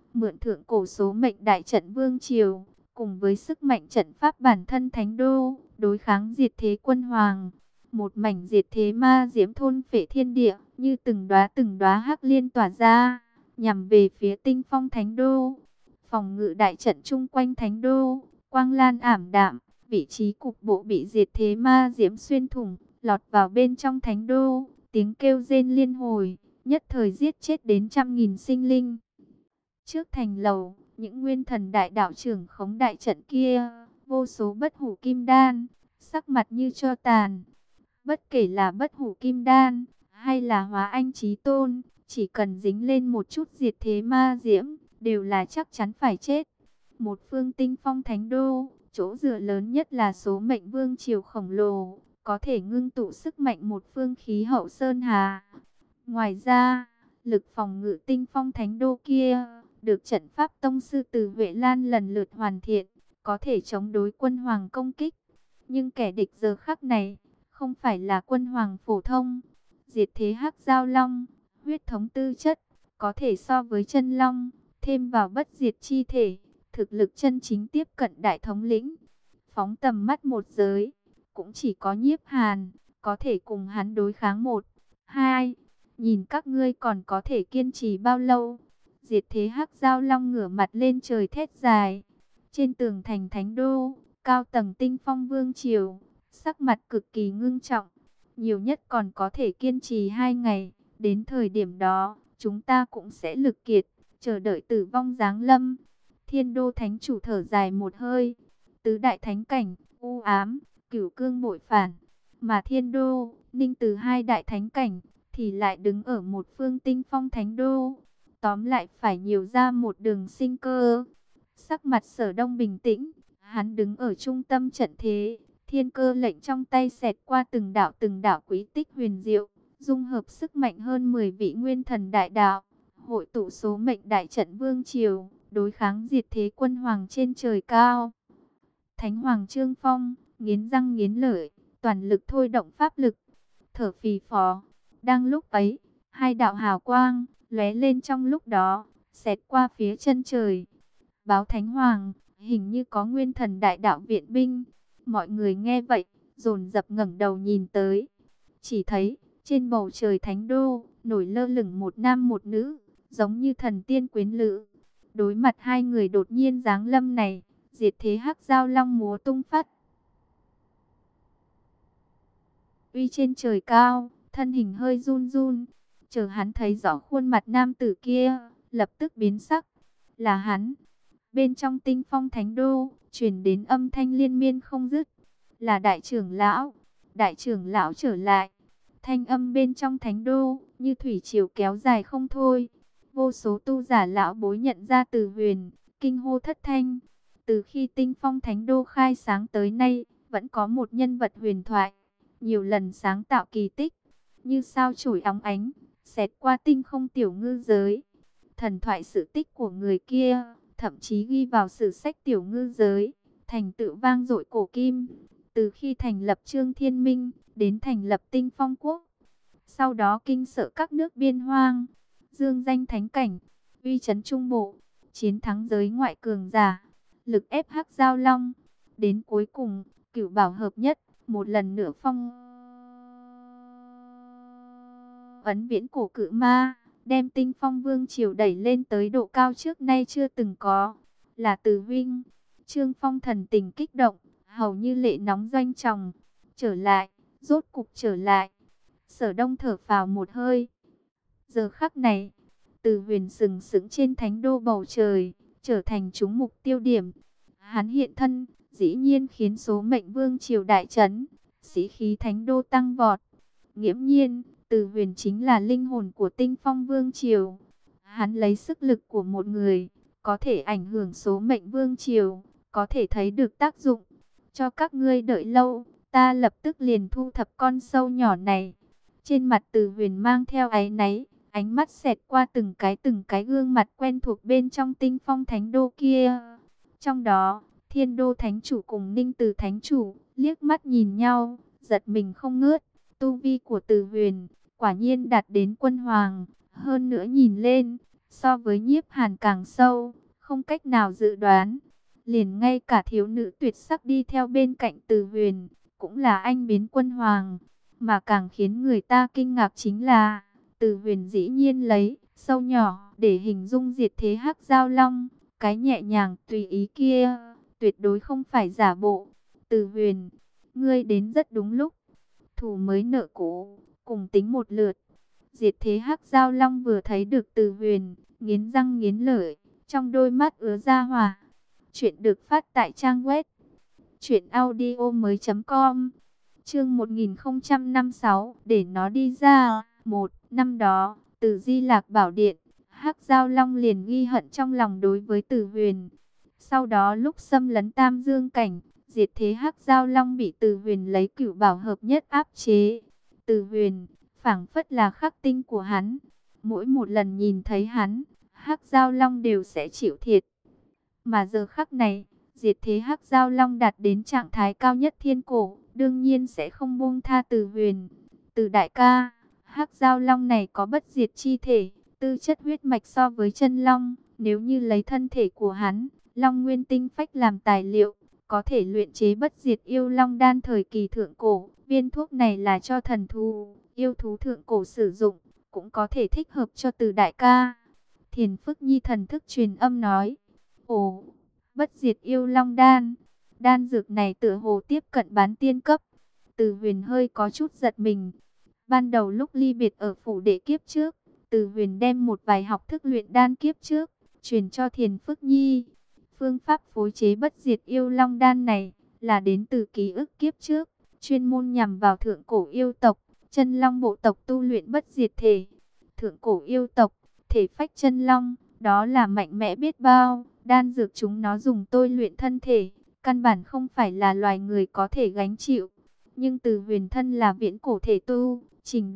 [SPEAKER 1] mượn thượng cổ số mệnh đại trận vương triều, cùng với sức mạnh trận pháp bản thân thánh đô, đối kháng diệt thế quân hoàng. Một mảnh diệt thế ma diễm thôn phệ thiên địa, như từng đóa từng đóa hắc liên tỏa ra, nhằm về phía Tinh Phong Thánh Đô. Phòng ngự đại trận chung quanh Thánh Đô, quang lan ảm đạm, vị trí cục bộ bị diệt thế ma diễm xuyên thủng, lọt vào bên trong Thánh Đô, tiếng kêu rên liên hồi, nhất thời giết chết đến trăm nghìn sinh linh. Trước thành lầu, những nguyên thần đại đạo trưởng khống đại trận kia, vô số bất hủ kim đan, sắc mặt như tro tàn. Bất kể là bất hủ kim đan, hay là hóa anh chí tôn, chỉ cần dính lên một chút diệt thế ma diễm, đều là chắc chắn phải chết. Một phương Tinh Phong Thánh Đô, chỗ dựa lớn nhất là số mệnh vương triều khổng lồ, có thể ngưng tụ sức mạnh một phương khí hậu sơn hà. Ngoài ra, lực phòng ngự Tinh Phong Thánh Đô kia, được trận pháp tông sư từ Huệ Lan lần lượt hoàn thiện, có thể chống đối quân hoàng công kích. Nhưng kẻ địch giờ khắc này, không phải là quân hoàng phổ thông. Diệt thế hắc giao long, huyết thống tư chất, có thể so với chân long, thêm vào bất diệt chi thể, thực lực chân chính tiếp cận đại thống lĩnh. Phóng tầm mắt một giới, cũng chỉ có Nhiếp Hàn, có thể cùng hắn đối kháng một, hai. Nhìn các ngươi còn có thể kiên trì bao lâu? Diệt thế hắc giao long ngửa mặt lên trời thét dài. Trên tường thành Thánh Đô, cao tầng Tinh Phong Vương triều, sắc mặt cực kỳ ngưng trọng. Nhiều nhất còn có thể kiên trì hai ngày. Đến thời điểm đó, chúng ta cũng sẽ lực kiệt, chờ đợi tử vong giáng lâm. Thiên Đô Thánh chủ thở dài một hơi. Tứ đại thánh cảnh, u ám, cửu cương bội phản. Mà Thiên Đô, Ninh Từ hai đại thánh cảnh, thì lại đứng ở một phương Tinh Phong Thánh Đô. Tóm lại phải nhiều ra một đường sinh cơ. Sắc mặt Sở Đông bình tĩnh, hắn đứng ở trung tâm trận thế. Thiên cơ lệnh trong tay xẹt qua từng đạo từng đạo quý tích huyền diệu, dung hợp sức mạnh hơn mười vị nguyên thần đại đạo, hội tụ số mệnh đại trận vương triều, đối kháng diệt thế quân hoàng trên trời cao. Thánh Hoàng Trương Phong, nghiến răng nghiến lợi, toàn lực thôi động pháp lực, thở phì phò. Đang lúc ấy, hai đạo hào quang lóe lên trong lúc đó, xẹt qua phía chân trời. Báo Thánh Hoàng, hình như có nguyên thần đại đạo viện binh. Mọi người nghe vậy, dồn dập ngẩng đầu nhìn tới. Chỉ thấy, trên bầu trời Thánh Đô, nổi lơ lửng một nam một nữ, giống như thần tiên quyến lữ. Đối mặt hai người đột nhiên giáng lâm này, diệt thế hắc giao long múa tung phát. Uy trên trời cao, thân hình hơi run run. Chờ hắn thấy rõ khuôn mặt nam tử kia, lập tức biến sắc. Là hắn. Bên trong Tinh Phong Thánh Đô, truyền đến âm thanh liên miên không dứt. Là đại trưởng lão. Đại trưởng lão trở lại. Thanh âm bên trong Thánh Đô, như thủy triều kéo dài không thôi. Vô số tu giả lão bối nhận ra Từ Huyền, kinh hô thất thanh. Từ khi Tinh Phong Thánh Đô khai sáng tới nay, vẫn có một nhân vật huyền thoại, nhiều lần sáng tạo kỳ tích, như sao chổi óng ánh, xẹt qua tinh không tiểu ngư giới. Thần thoại sự tích của người kia, thậm chí ghi vào sử sách tiểu ngư giới, thành tựu vang dội cổ kim. Từ khi thành lập Trương Thiên Minh, đến thành lập Tinh Phong Quốc, sau đó kinh sợ các nước biên hoang, dương danh thánh cảnh, uy chấn trung bộ, chiến thắng giới ngoại cường giả, lực ép hắc giao long. Đến cuối cùng, cửu bảo hợp nhất, một lần nữa phong ấn viễn cổ cự ma, đem Tinh Phong Vương triều đẩy lên tới độ cao trước nay chưa từng có. Là Từ huynh. Trương Phong thần tình kích động, hầu như lệ nóng doanh tròng. Trở lại, rốt cục trở lại. Sở Đông thở phào một hơi. Giờ khắc này, Từ Huyền sừng sững trên thánh đô bầu trời, trở thành chúng mục tiêu điểm. Hắn hiện thân, dĩ nhiên khiến số mệnh vương triều đại chấn, sĩ khí thánh đô tăng vọt. Nghiễm nhiên, Từ Huyền chính là linh hồn của Tinh Phong Vương triều. Hắn lấy sức lực của một người, có thể ảnh hưởng số mệnh vương triều, có thể thấy được tác dụng. Cho các ngươi đợi lâu, ta lập tức liền thu thập con sâu nhỏ này. Trên mặt Từ Huyền mang theo áy náy, ánh mắt xẹt qua từng cái từng cái gương mặt quen thuộc bên trong Tinh Phong Thánh Đô kia. Trong đó, Thiên Đô Thánh Chủ cùng Ninh Từ Thánh Chủ liếc mắt nhìn nhau, giật mình không ngớt. Tu vi của Từ Huyền quả nhiên đạt đến quân hoàng, hơn nữa nhìn lên, so với Nhiếp Hàn càng sâu, không cách nào dự đoán. Liền ngay cả thiếu nữ tuyệt sắc đi theo bên cạnh Từ Huyền, cũng là anh biến quân hoàng. Mà càng khiến người ta kinh ngạc chính là, Từ Huyền dĩ nhiên lấy sâu nhỏ để hình dung diệt thế Hắc Giao Long. Cái nhẹ nhàng tùy ý kia, tuyệt đối không phải giả bộ. Từ Huyền, ngươi đến rất đúng lúc. Thù mới nợ cũ, cùng tính một lượt. Diệt thế Hắc Giao Long vừa thấy được Từ Huyền, nghiến răng nghiến lợi, trong đôi mắt ứa ra hỏa. Chuyện được phát tại trang web truyện audio mới chấm com. Chương một nghìn không trăm năm mươi sáu, để nó đi ra. Một năm đó, từ Di Lạc Bảo Điện, Hắc Giao Long liền ghi hận trong lòng đối với Từ Huyền. Sau đó lúc xâm lấn Tam Dương cảnh, diệt thế Hắc Giao Long bị Từ Huyền lấy cửu bảo hợp nhất áp chế. Từ Huyền phảng phất là khắc tinh của hắn, mỗi một lần nhìn thấy hắn, Hắc Giao Long đều sẽ chịu thiệt. Mà giờ khắc này, diệt thế Hắc Giao Long đạt đến trạng thái cao nhất thiên cổ, đương nhiên sẽ không buông tha Từ Huyền. Từ đại ca, Hắc Giao Long này có bất diệt chi thể, tư chất huyết mạch so với chân long, nếu như lấy thân thể của hắn, Long Nguyên tinh phách làm tài liệu, có thể luyện chế bất diệt yêu long đan thời kỳ thượng cổ. Viên thuốc này là cho thần thú, yêu thú thượng cổ sử dụng, cũng có thể thích hợp cho Từ đại ca. Thiền Phức Nhi thần thức truyền âm nói, ồ, bất diệt yêu long đan, đan dược này tựa hồ tiếp cận bán tiên cấp. Từ Huyền hơi có chút giật mình. Ban đầu lúc ly biệt ở phủ đệ kiếp trước, Từ Huyền đem một vài học thức luyện đan kiếp trước, truyền cho Thiền Phức Nhi. Phương pháp phối chế bất diệt yêu long đan này, là đến từ ký ức kiếp trước, chuyên môn nhằm vào thượng cổ yêu tộc, chân long bộ tộc tu luyện bất diệt thể. Thượng cổ yêu tộc, thể phách chân long, đó là mạnh mẽ biết bao, đan dược chúng nó dùng tôi luyện thân thể, căn bản không phải là loài người có thể gánh chịu. Nhưng Từ Huyền thân là viễn cổ thể tu, trình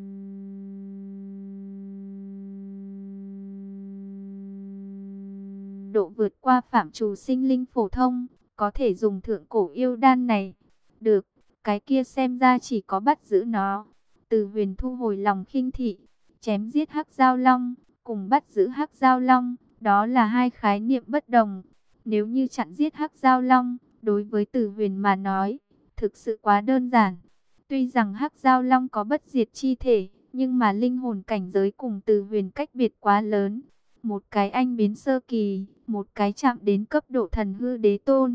[SPEAKER 1] độ vượt qua phạm trù sinh linh phổ thông, có thể dùng thượng cổ yêu đan này. Được, cái kia xem ra chỉ có bắt giữ nó. Từ Huyền thu hồi lòng khinh thị, chém giết Hắc Giao Long, cùng bắt giữ Hắc Giao Long, đó là hai khái niệm bất đồng. Nếu như chặn giết Hắc Giao Long, đối với Từ Huyền mà nói, thực sự quá đơn giản. Tuy rằng Hắc Giao Long có bất diệt chi thể, nhưng mà linh hồn cảnh giới cùng Từ Huyền cách biệt quá lớn. Một cái anh biến sơ kỳ, một cái chạm đến cấp độ thần hư đế tôn.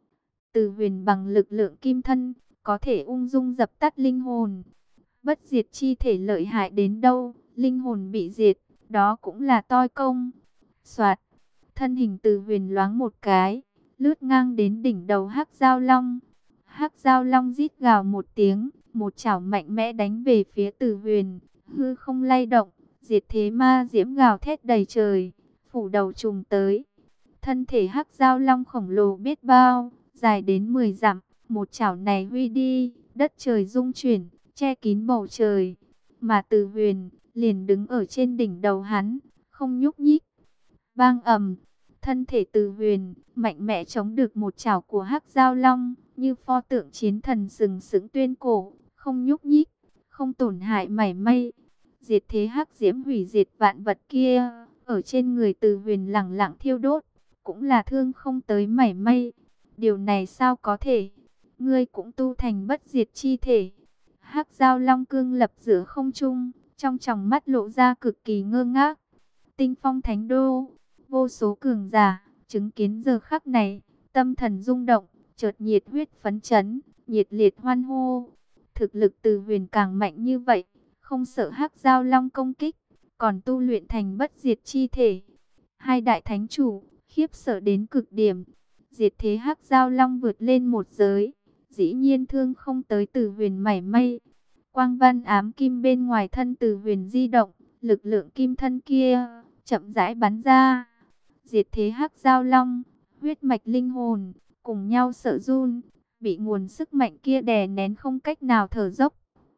[SPEAKER 1] Từ Huyền bằng lực lượng kim thân, có thể ung dung dập tắt linh hồn. Bất diệt chi thể lợi hại đến đâu, linh hồn bị diệt, đó cũng là toi công. Soạt, thân hình Từ Huyền loáng một cái, lướt ngang đến đỉnh đầu Hắc Giao Long. Hắc Giao Long rít gào một tiếng, một chảo mạnh mẽ đánh về phía Từ Huyền, hư không lay động, diệt thế ma diễm gào thét đầy trời, phủ đầu trùng tới. Thân thể Hắc Giao Long khổng lồ biết bao, dài đến mười dặm, một chảo này huy đi, đất trời rung chuyển, che kín bầu trời. Mà Từ Huyền liền đứng ở trên đỉnh đầu hắn, không nhúc nhích. Bang ầm, thân thể Từ Huyền mạnh mẽ chống được một chảo của Hắc Giao Long, như pho tượng chiến thần sừng sững tuyên cổ, không nhúc nhích, không tổn hại mảy may. Diệt thế hắc diễm hủy diệt vạn vật kia, ở trên người Từ Huyền lẳng lặng thiêu đốt, cũng là thương không tới mảy may. Điều này sao có thể? Ngươi cũng tu thành bất diệt chi thể. Hắc Giao Long cương lập giữa không trung, trong tròng mắt lộ ra cực kỳ ngơ ngác. Tinh Phong Thánh Đô, vô số cường giả chứng kiến giờ khắc này, tâm thần rung động, chợt nhiệt huyết phấn chấn, nhiệt liệt hoan hô. Thực lực Từ Huyền càng mạnh như vậy, không sợ Hắc Giao Long công kích, còn tu luyện thành bất diệt chi thể. Hai đại thánh chủ khiếp sợ đến cực điểm. Diệt thế Hắc Giao Long vượt lên một giới, dĩ nhiên thương không tới Từ Huyền mảy may. Quang văn ám kim bên ngoài thân Từ Huyền di động, lực lượng kim thân kia chậm rãi bắn ra. Diệt thế Hắc Giao Long, huyết mạch linh hồn cùng nhau sợ run, bị nguồn sức mạnh kia đè nén không cách nào thở dốc.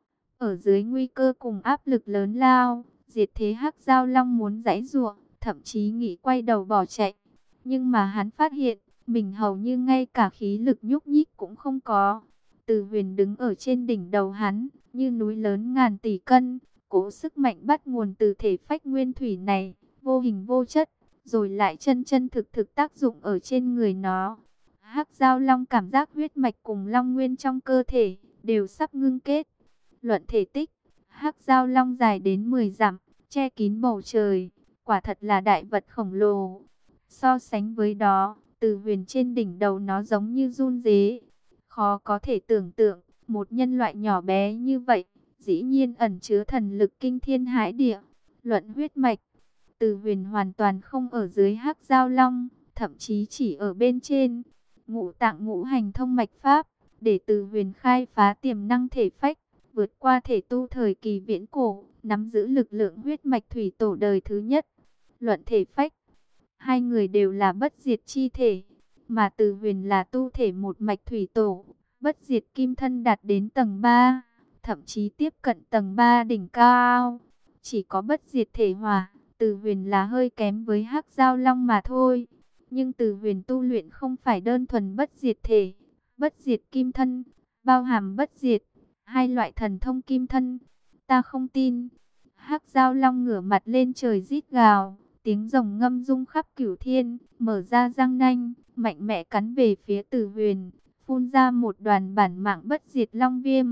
[SPEAKER 1] Ở dưới nguy cơ cùng áp lực lớn lao, diệt thế Hắc Giao Long muốn giãy giụa, thậm chí nghĩ quay đầu bỏ chạy. Nhưng mà hắn phát hiện, mình hầu như ngay cả khí lực nhúc nhích cũng không có. Từ Huyền đứng ở trên đỉnh đầu hắn, như núi lớn ngàn tỷ cân, cố sức mạnh bắt nguồn từ thể phách nguyên thủy này, vô hình vô chất, rồi lại chân chân thực thực tác dụng ở trên người nó. Hắc Giao Long cảm giác huyết mạch cùng long nguyên trong cơ thể đều sắp ngưng kết. Luận thể tích, Hắc Giao Long dài đến mười dặm, che kín bầu trời, quả thật là đại vật khổng lồ. So sánh với đó, Từ Huyền trên đỉnh đầu nó giống như run rế. Khó có thể tưởng tượng, một nhân loại nhỏ bé như vậy, dĩ nhiên ẩn chứa thần lực kinh thiên hãi địa. Luận huyết mạch, Từ Huyền hoàn toàn không ở dưới Hắc Giao Long, thậm chí chỉ ở bên trên. Ngũ tạng ngũ hành thông mạch pháp, để Từ Huyền khai phá tiềm năng thể phách, vượt qua thể tu thời kỳ viễn cổ, nắm giữ lực lượng huyết mạch thủy tổ đời thứ nhất. Luận thể phách, hai người đều là bất diệt chi thể, mà Từ Huyền là tu thể một mạch thủy tổ, bất diệt kim thân đạt đến tầng ba, thậm chí tiếp cận tầng ba đỉnh cao. Chỉ có bất diệt thể hỏa, Từ Huyền là hơi kém với Hắc Giao Long mà thôi. Nhưng Từ Huyền tu luyện không phải đơn thuần bất diệt thể, bất diệt kim thân, bao hàm bất diệt, hai loại thần thông kim thân. Ta không tin. Hắc Giao Long ngửa mặt lên trời rít gào, tiếng rồng ngâm rung khắp cửu thiên, mở ra răng nanh, mạnh mẽ cắn về phía Từ Huyền, phun ra một đoàn bản mạng bất diệt long viêm.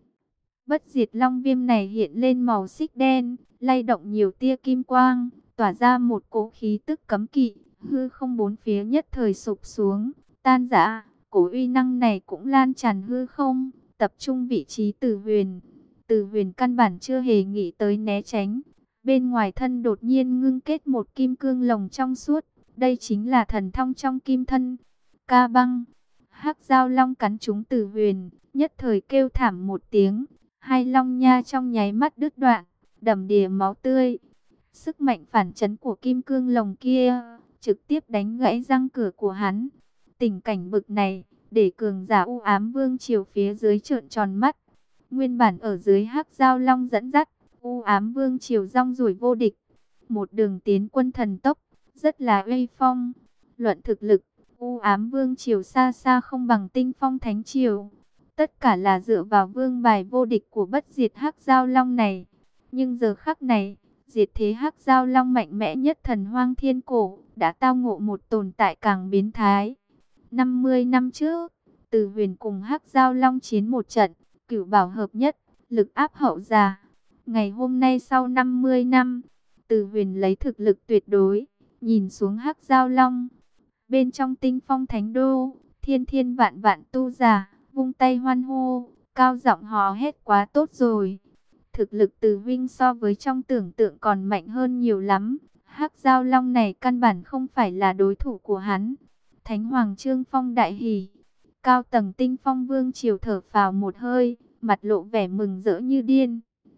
[SPEAKER 1] Bất diệt long viêm này hiện lên màu xích đen, lay động nhiều tia kim quang, tỏa ra một cỗ khí tức cấm kỵ, hư không bốn phía nhất thời sụp xuống, tan rã. Cổ uy năng này cũng lan tràn hư không, tập trung vị trí Từ Huyền. Từ Huyền căn bản chưa hề nghĩ tới né tránh. Bên ngoài thân đột nhiên ngưng kết một kim cương lồng trong suốt, đây chính là thần thông trong kim thân. Ca băng, Hắc Giao Long cắn trúng Từ Huyền, nhất thời kêu thảm một tiếng, hai long nha trong nháy mắt đứt đoạn, đầm đìa máu tươi. Sức mạnh phản chấn của kim cương lồng kia trực tiếp đánh gãy răng cửa của hắn. Tình cảnh bực này, để cường giả U Ám Vương triều phía dưới trợn tròn mắt. Nguyên bản ở dưới Hắc Giao Long dẫn dắt, U Ám Vương triều rong ruổi vô địch, một đường tiến quân thần tốc, rất là uy phong. Luận thực lực, U Ám Vương triều xa xa không bằng Tinh Phong Thánh triều. Tất cả là dựa vào vương bài vô địch của bất diệt Hắc Giao Long này. Nhưng giờ khắc này, diệt thế Hắc Giao Long mạnh mẽ nhất thần hoang thiên cổ đã tao ngộ một tồn tại càng biến thái. năm mươi năm trước, Từ Huyền cùng Hắc Giao Long chiến một trận, cửu bảo hợp nhất, lực áp hậu giả. Ngày hôm nay sau năm mươi năm, Từ Huyền lấy thực lực tuyệt đối, nhìn xuống Hắc Giao Long. Bên trong Tinh Phong Thánh đô, thiên thiên vạn vạn tu giả, vung tay hoan hô, cao giọng hò hét quá tốt rồi. Thực lực Từ Vinh so với trong tưởng tượng còn mạnh hơn nhiều lắm. Hắc Giao Long này căn bản không phải là đối thủ của hắn. Thánh Hoàng Trương Phong đại hỉ. Cao tầng Tinh Phong Vương triều thở phào một hơi, mặt lộ vẻ mừng rỡ như điên.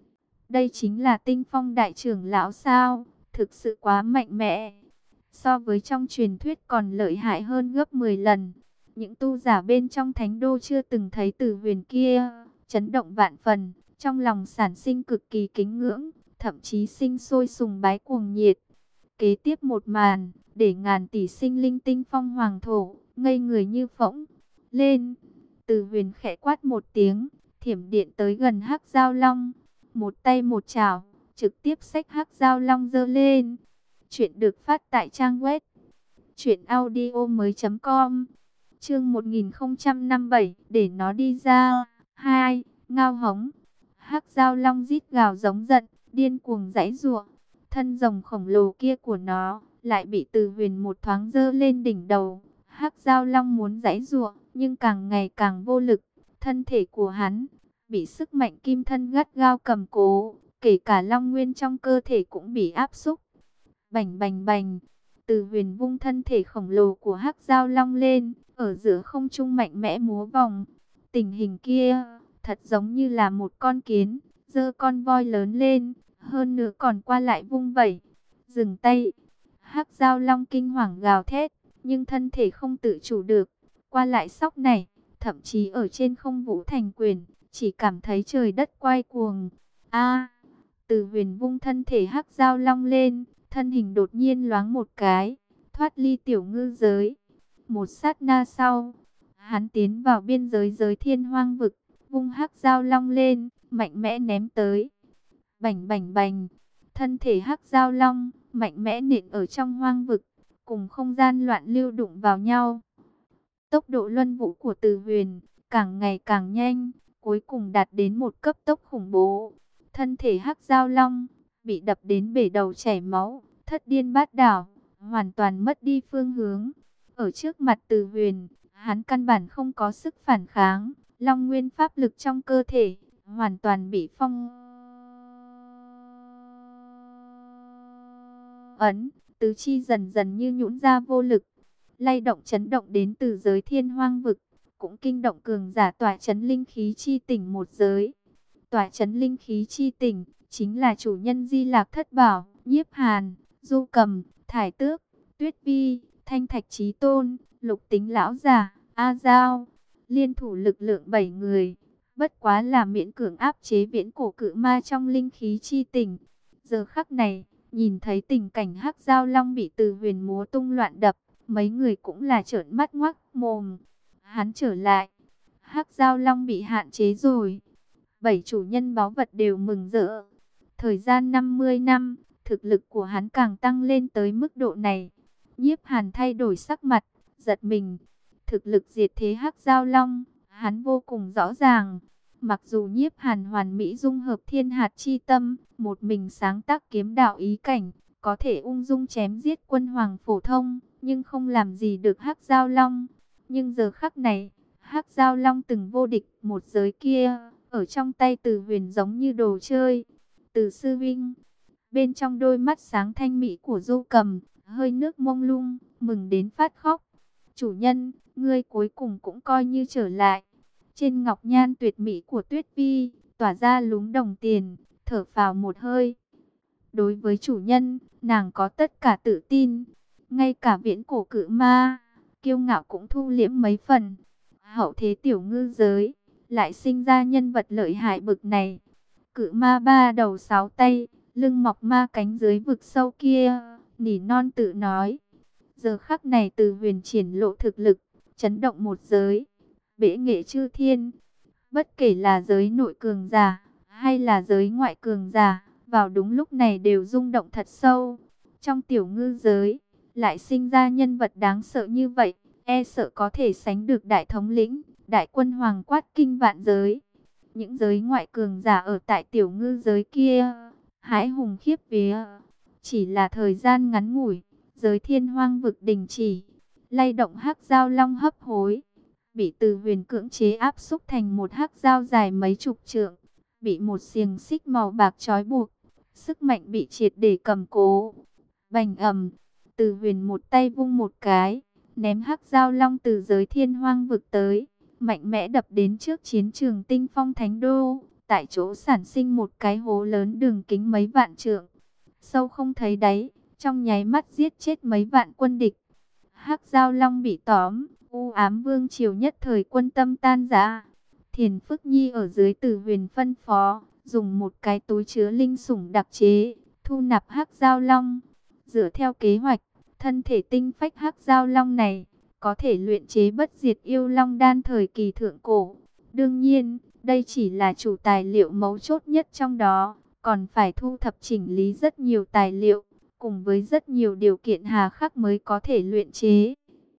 [SPEAKER 1] Đây chính là Tinh Phong đại trưởng lão sao? Thực sự quá mạnh mẽ. So với trong truyền thuyết còn lợi hại hơn gấp mười lần. Những tu giả bên trong thánh đô chưa từng thấy Từ Huyền kia, chấn động vạn phần, trong lòng sản sinh cực kỳ kính ngưỡng, thậm chí sinh sôi sùng bái cuồng nhiệt. Kế tiếp một màn, để ngàn tỷ sinh linh Tinh Phong hoàng thổ, ngây người như phỗng. Lên, Từ Huyền khẽ quát một tiếng, thiểm điện tới gần Hắc Giao Long, một tay một chảo, trực tiếp xách Hắc Giao Long giơ lên. Chuyện được phát tại trang web truyện audio mới.com. Chương một nghìn không trăm năm mươi bảy, để nó đi ra. Hai, ngao hống. Hắc Giao Long rít gào giống giận, điên cuồng giãy giụa. Thân rồng khổng lồ kia của nó lại bị Từ Huyền một thoáng giơ lên đỉnh đầu. Hắc Giao Long muốn giãy giụa, nhưng càng ngày càng vô lực. Thân thể của hắn bị sức mạnh kim thân gắt gao cầm cố, kể cả long nguyên trong cơ thể cũng bị áp xúc. Bành bành bành, Từ Huyền vung thân thể khổng lồ của Hắc Giao Long lên, ở giữa không trung mạnh mẽ múa vòng. Tình hình kia thật giống như là một con kiến giơ con voi lớn lên, hơn nữa còn qua lại vung vẩy. Dừng tay. Hắc Giao Long kinh hoàng gào thét, nhưng thân thể không tự chủ được, qua lại sóc này, thậm chí ở trên không vũ thành quyền, chỉ cảm thấy trời đất quay cuồng. A! Từ Huyền vung thân thể Hắc Giao Long lên, thân hình đột nhiên loáng một cái, thoát ly tiểu ngư giới. Một sát na sau, hắn tiến vào biên giới giới thiên hoang vực, vung Hắc Giao Long lên, mạnh mẽ ném tới. Bành bành bành, thân thể Hắc Giao Long mạnh mẽ nện ở trong hoang vực, cùng không gian loạn lưu đụng vào nhau. Tốc độ luân vũ của Từ Huyền càng ngày càng nhanh, cuối cùng đạt đến một cấp tốc khủng bố. Thân thể Hắc Giao Long bị đập đến bể đầu chảy máu, thất điên bát đảo, hoàn toàn mất đi phương hướng. Ở trước mặt Từ Huyền, hắn căn bản không có sức phản kháng, Long nguyên pháp lực trong cơ thể hoàn toàn bị phong ấn, tứ chi dần dần như nhũn ra vô lực, lay động chấn động đến từ giới thiên hoang vực, cũng kinh động cường giả tỏa chấn linh khí chi tỉnh một giới. Tỏa chấn linh khí chi tỉnh chính là chủ nhân Di Lạc Thất Bảo, Nhiếp Hàn, Du Cầm, Thải Tước, Tuyết Vi, Thanh Thạch Chí Tôn, Lục Tính lão giả, A Giao, liên thủ lực lượng bảy người, bất quá là miễn cưỡng áp chế viễn cổ cự ma trong linh khí chi tỉnh. Giờ khắc này, nhìn thấy tình cảnh Hắc Giao Long bị Từ Huyền múa tung loạn đập, mấy người cũng là trợn mắt ngoác mồm. Hắn trở lại, Hắc Giao Long bị hạn chế rồi. Bảy chủ nhân báu vật đều mừng rỡ. Thời gian năm mươi năm, thực lực của hắn càng tăng lên tới mức độ này. Nhiếp Hàn thay đổi sắc mặt, giật mình. Thực lực diệt thế Hắc Giao Long, hắn vô cùng rõ ràng. Mặc dù Nhiếp Hàn hoàn mỹ dung hợp thiên hạt chi tâm, một mình sáng tác kiếm đạo ý cảnh, có thể ung dung chém giết quân hoàng phổ thông, nhưng không làm gì được Hắc Giao Long. Nhưng giờ khắc này, Hắc Giao Long từng vô địch một giới kia, ở trong tay Từ Huyền giống như đồ chơi. Từ sư vinh, bên trong đôi mắt sáng thanh mỹ của Du Cầm, hơi nước mông lung, mừng đến phát khóc. Chủ nhân, ngươi cuối cùng cũng coi như trở lại. Trên ngọc nhan tuyệt mỹ của Tuyết Vi, tỏa ra lúm đồng tiền, thở phào một hơi. Đối với chủ nhân, nàng có tất cả tự tin. Ngay cả viễn cổ cự ma, kiêu ngạo cũng thu liễm mấy phần. Hậu thế tiểu ngư giới, lại sinh ra nhân vật lợi hại bực này. Cự ma ba đầu sáu tay, lưng mọc ma cánh dưới vực sâu kia, nỉ non tự nói. Giờ khắc này Từ Huyền triển lộ thực lực, chấn động một giới, bệ nghệ chư thiên. Bất kể là giới nội cường giả, hay là giới ngoại cường giả, vào đúng lúc này đều rung động thật sâu. Trong tiểu ngư giới, lại sinh ra nhân vật đáng sợ như vậy, e sợ có thể sánh được đại thống lĩnh, đại quân hoàng quát kinh vạn giới. Những giới ngoại cường giả ở tại tiểu ngư giới kia, hãi hùng khiếp vía. Chỉ là thời gian ngắn ngủi, giới thiên hoang vực đình chỉ, lay động Hắc Giao Long hấp hối, bị Từ Huyền cưỡng chế áp xúc thành một hắc giao dài mấy chục trượng, bị một xiềng xích màu bạc trói buộc, sức mạnh bị triệt để cầm cố. Bành ầm, Từ Huyền một tay vung một cái, ném Hắc Giao Long từ giới thiên hoang vực tới, mạnh mẽ đập đến trước chiến trường Tinh Phong Thánh Đô, tại chỗ sản sinh một cái hố lớn đường kính mấy vạn trượng, sâu không thấy đáy, trong nháy mắt giết chết mấy vạn quân địch. Hắc Giao Long bị tóm, u ám vương triều nhất thời quân tâm tan rã. Thiền Phức Nhi ở dưới Từ Huyền phân phó, dùng một cái túi chứa linh sủng đặc chế, thu nạp Hắc Giao Long. Dựa theo kế hoạch, thân thể tinh phách Hắc Giao Long này có thể luyện chế bất diệt yêu long đan thời kỳ thượng cổ. Đương nhiên, đây chỉ là chủ tài liệu mấu chốt nhất trong đó, còn phải thu thập chỉnh lý rất nhiều tài liệu, cùng với rất nhiều điều kiện hà khắc mới có thể luyện chế.